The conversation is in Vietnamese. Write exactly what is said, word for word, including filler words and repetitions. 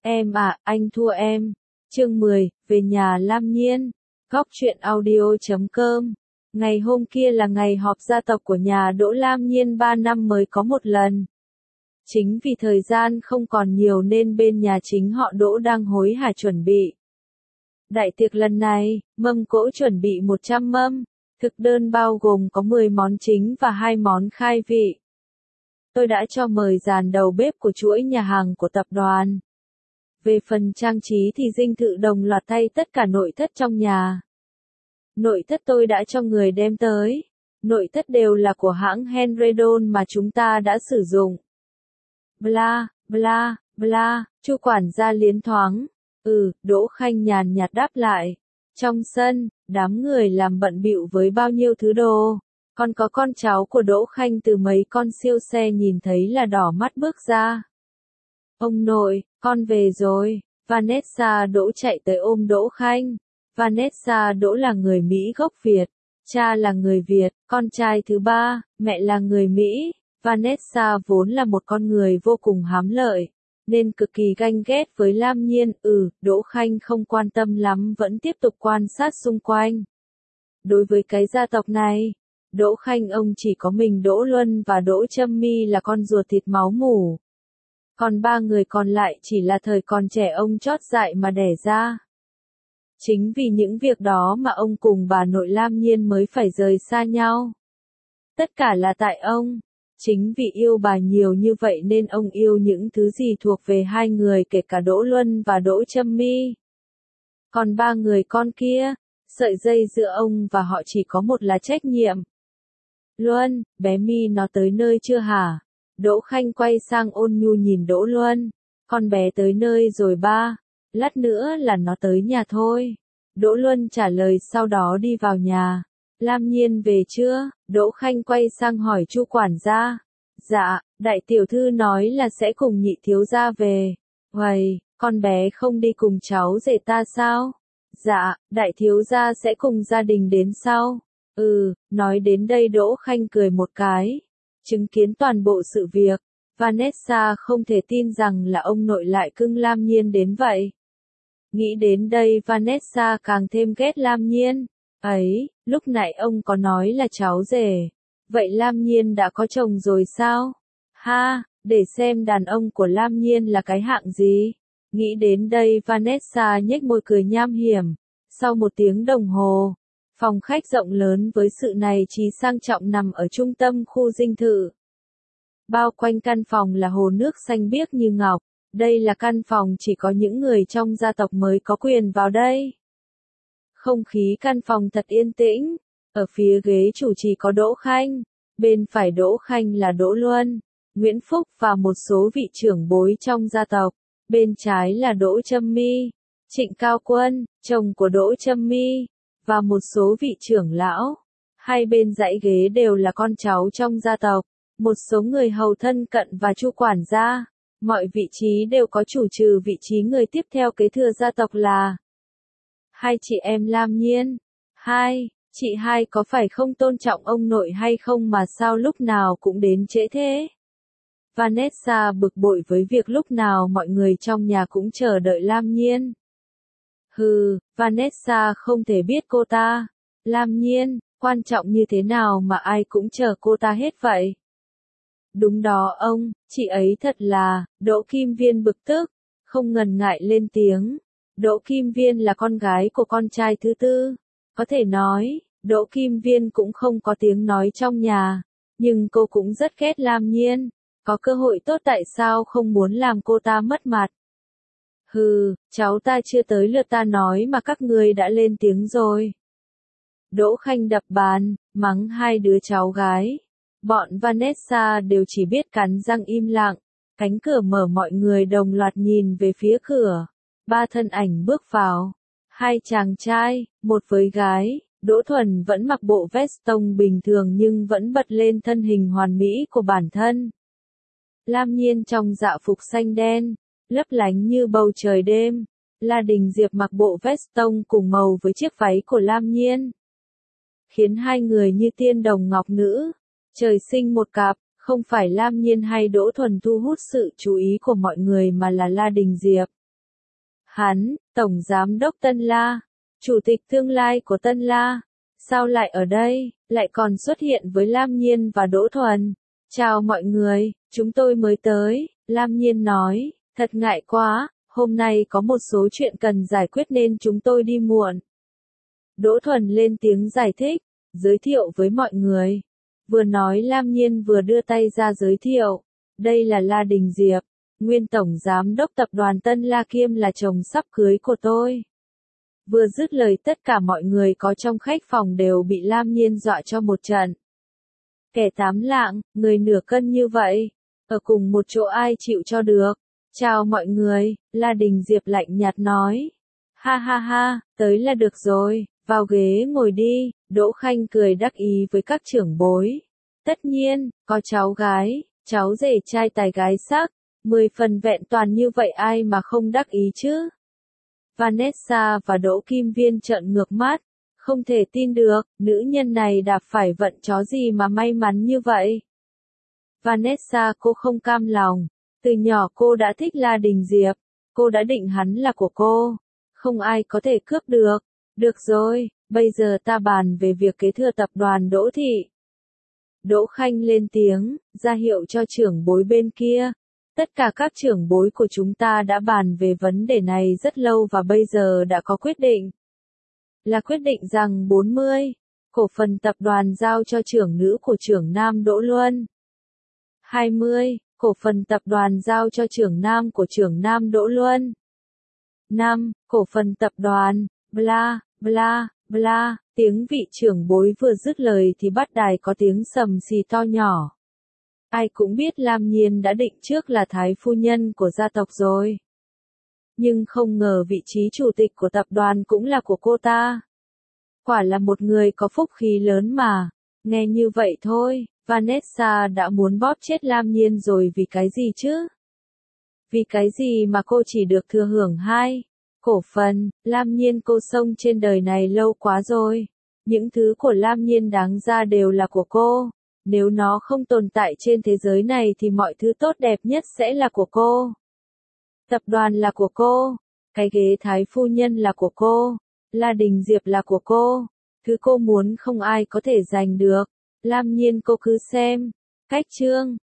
Em à, anh thua em. Chương mười, về nhà Lam Nhiên. Góc truyện audio chấm com. Ngày hôm kia là ngày họp gia tộc của nhà Đỗ Lam Nhiên ba năm mới có một lần. Chính vì thời gian không còn nhiều nên bên nhà chính họ Đỗ đang hối hả chuẩn bị. Đại tiệc lần này, mâm cỗ chuẩn bị một trăm mâm, thực đơn bao gồm có mười món chính và hai món khai vị. Tôi đã cho mời dàn đầu bếp của chuỗi nhà hàng của tập đoàn. Về phần trang trí thì dinh thự đồng loạt thay tất cả nội thất trong nhà. Nội thất tôi đã cho người đem tới. Nội thất đều là của hãng Henredon mà chúng ta đã sử dụng. Bla, bla, bla, Chu quản gia liến thoáng. Ừ, Đỗ Khanh nhàn nhạt đáp lại. Trong sân, đám người làm bận bịu với bao nhiêu thứ đồ. Còn có con cháu của Đỗ Khanh từ mấy con siêu xe nhìn thấy là đỏ mắt bước ra. Ông nội, con về rồi. Vanessa Đỗ chạy tới ôm Đỗ Khanh. Vanessa Đỗ là người Mỹ gốc Việt. Cha là người Việt, con trai thứ ba, mẹ là người Mỹ. Vanessa vốn là một con người vô cùng hám lợi, nên cực kỳ ganh ghét với Lam Nhiên. Ừ, Đỗ Khanh không quan tâm lắm vẫn tiếp tục quan sát xung quanh. Đối với cái gia tộc này, Đỗ Khanh ông chỉ có mình Đỗ Luân và Đỗ Trâm Mi là con ruột thịt máu mủ. Còn ba người còn lại chỉ là thời còn trẻ ông chót dại mà đẻ ra. Chính vì những việc đó mà ông cùng bà nội Lam Nhiên mới phải rời xa nhau. Tất cả là tại ông. Chính vì yêu bà nhiều như vậy nên ông yêu những thứ gì thuộc về hai người kể cả Đỗ Luân và Đỗ Trâm Mi. Còn ba người con kia, sợi dây giữa ông và họ chỉ có một là trách nhiệm. Luân, bé Mi nó tới nơi chưa hả? Đỗ Khanh quay sang ôn nhu nhìn Đỗ Luân. Con bé tới nơi rồi ba, lát nữa là nó tới nhà thôi. Đỗ Luân trả lời sau đó đi vào nhà. Lam Nhiên về chưa? Đỗ Khanh quay sang hỏi Chu quản gia. Dạ, đại tiểu thư nói là sẽ cùng nhị thiếu gia về. Uầy, con bé không đi cùng cháu rể ta sao? Dạ, đại thiếu gia sẽ cùng gia đình đến sau. Ừ, nói đến đây Đỗ Khanh cười một cái. Chứng kiến toàn bộ sự việc, Vanessa không thể tin rằng là ông nội lại cưng Lam Nhiên đến vậy. Nghĩ đến đây Vanessa càng thêm ghét Lam Nhiên. Ấy, lúc nãy ông có nói là cháu rể. Vậy Lam Nhiên đã có chồng rồi sao? Ha, để xem đàn ông của Lam Nhiên là cái hạng gì. Nghĩ đến đây Vanessa nhếch môi cười nham hiểm. Sau một tiếng đồng hồ, phòng khách rộng lớn với sự này trí sang trọng nằm ở trung tâm khu dinh thự. Bao quanh căn phòng là hồ nước xanh biếc như ngọc. Đây là căn phòng chỉ có những người trong gia tộc mới có quyền vào đây. Không khí căn phòng thật yên tĩnh. Ở phía ghế chủ trì có Đỗ Khanh. Bên phải Đỗ Khanh là Đỗ Luân, Nguyễn Phúc và một số vị trưởng bối trong gia tộc. Bên trái là Đỗ Trâm Mi, Trịnh Cao Quân, chồng của Đỗ Trâm Mi, và một số vị trưởng lão. Hai bên dãy ghế đều là con cháu trong gia tộc. Một số người hầu thân cận và Chu quản gia. Mọi vị trí đều có chủ trừ vị trí người tiếp theo kế thừa gia tộc là hai chị em Lam Nhiên. Hai, chị hai có phải không tôn trọng ông nội hay không mà sao lúc nào cũng đến trễ thế? Vanessa bực bội với việc lúc nào mọi người trong nhà cũng chờ đợi Lam Nhiên. Hừ, Vanessa không thể biết cô ta. Lam Nhiên, quan trọng như thế nào mà ai cũng chờ cô ta hết vậy? Đúng đó ông, chị ấy thật là, Đỗ Kim Viên bực tức, không ngần ngại lên tiếng. Đỗ Kim Viên là con gái của con trai thứ tư. Có thể nói, Đỗ Kim Viên cũng không có tiếng nói trong nhà, nhưng cô cũng rất ghét Lam Nhiên. Có cơ hội tốt tại sao không muốn làm cô ta mất mặt? Hừ, cháu ta chưa tới lượt ta nói mà các người đã lên tiếng rồi. Đỗ Khanh đập bàn, mắng hai đứa cháu gái. Bọn Vanessa đều chỉ biết cắn răng im lặng. Cánh cửa mở mọi người đồng loạt nhìn về phía cửa. Ba thân ảnh bước vào. Hai chàng trai, một với gái. Đỗ Thuần vẫn mặc bộ vest tông bình thường nhưng vẫn bật lên thân hình hoàn mỹ của bản thân. Lam Nhiên trong dạ phục xanh đen, lấp lánh như bầu trời đêm. La Đình Diệp mặc bộ vest tông cùng màu với chiếc váy của Lam Nhiên, khiến hai người như tiên đồng ngọc nữ. Trời sinh một cặp, không phải Lam Nhiên hay Đỗ Thuần thu hút sự chú ý của mọi người mà là La Đình Diệp. Hắn, Tổng Giám đốc Tân La, Chủ tịch tương lai của Tân La, sao lại ở đây, lại còn xuất hiện với Lam Nhiên và Đỗ Thuần. Chào mọi người, chúng tôi mới tới, Lam Nhiên nói, thật ngại quá, hôm nay có một số chuyện cần giải quyết nên chúng tôi đi muộn. Đỗ Thuần lên tiếng giải thích, giới thiệu với mọi người. Vừa nói Lam Nhiên vừa đưa tay ra giới thiệu, đây là La Đình Diệp, nguyên tổng giám đốc tập đoàn Tân La kiêm là chồng sắp cưới của tôi. Vừa dứt lời tất cả mọi người có trong khách phòng đều bị Lam Nhiên dọa cho một trận. Kẻ tám lạng, người nửa cân như vậy, ở cùng một chỗ ai chịu cho được. Chào mọi người, La Đình Diệp lạnh nhạt nói. Ha ha ha, tới là được rồi, vào ghế ngồi đi, Đỗ Khanh cười đắc ý với các trưởng bối. Tất nhiên, có cháu gái, cháu rể trai tài gái sắc, mười phần vẹn toàn như vậy ai mà không đắc ý chứ. Vanessa và Đỗ Kim Viên trợn ngược mắt, không thể tin được, nữ nhân này đạp phải vận chó gì mà may mắn như vậy. Vanessa cô không cam lòng, từ nhỏ cô đã thích La Đình Diệp, cô đã định hắn là của cô, không ai có thể cướp được. Được rồi, bây giờ ta bàn về việc kế thừa tập đoàn Đỗ Thị. Đỗ Khanh lên tiếng, ra hiệu cho trưởng bối bên kia. Tất cả các trưởng bối của chúng ta đã bàn về vấn đề này rất lâu và bây giờ đã có quyết định. Là quyết định rằng bốn mươi, cổ phần tập đoàn giao cho trưởng nữ của trưởng nam Đỗ Luân. hai mươi, cổ phần tập đoàn giao cho trưởng nam của trưởng nam Đỗ Luân. năm, cổ phần tập đoàn, bla, bla, bla, tiếng vị trưởng bối vừa dứt lời thì bắt đài có tiếng sầm xì to nhỏ. Ai cũng biết Lam Nhiên đã định trước là thái phu nhân của gia tộc rồi. Nhưng không ngờ vị trí chủ tịch của tập đoàn cũng là của cô ta. Quả là một người có phúc khí lớn mà. Nghe như vậy thôi, Vanessa đã muốn bóp chết Lam Nhiên rồi vì cái gì chứ? Vì cái gì mà cô chỉ được thừa hưởng hai cổ phần, Lam Nhiên cô sống trên đời này lâu quá rồi. Những thứ của Lam Nhiên đáng ra đều là của cô. Nếu nó không tồn tại trên thế giới này thì mọi thứ tốt đẹp nhất sẽ là của cô. Tập đoàn là của cô. Cái ghế thái phu nhân là của cô. La Đình Diệp là của cô. Thứ cô muốn không ai có thể giành được. Lam Nhiên cô cứ xem. Cách chương.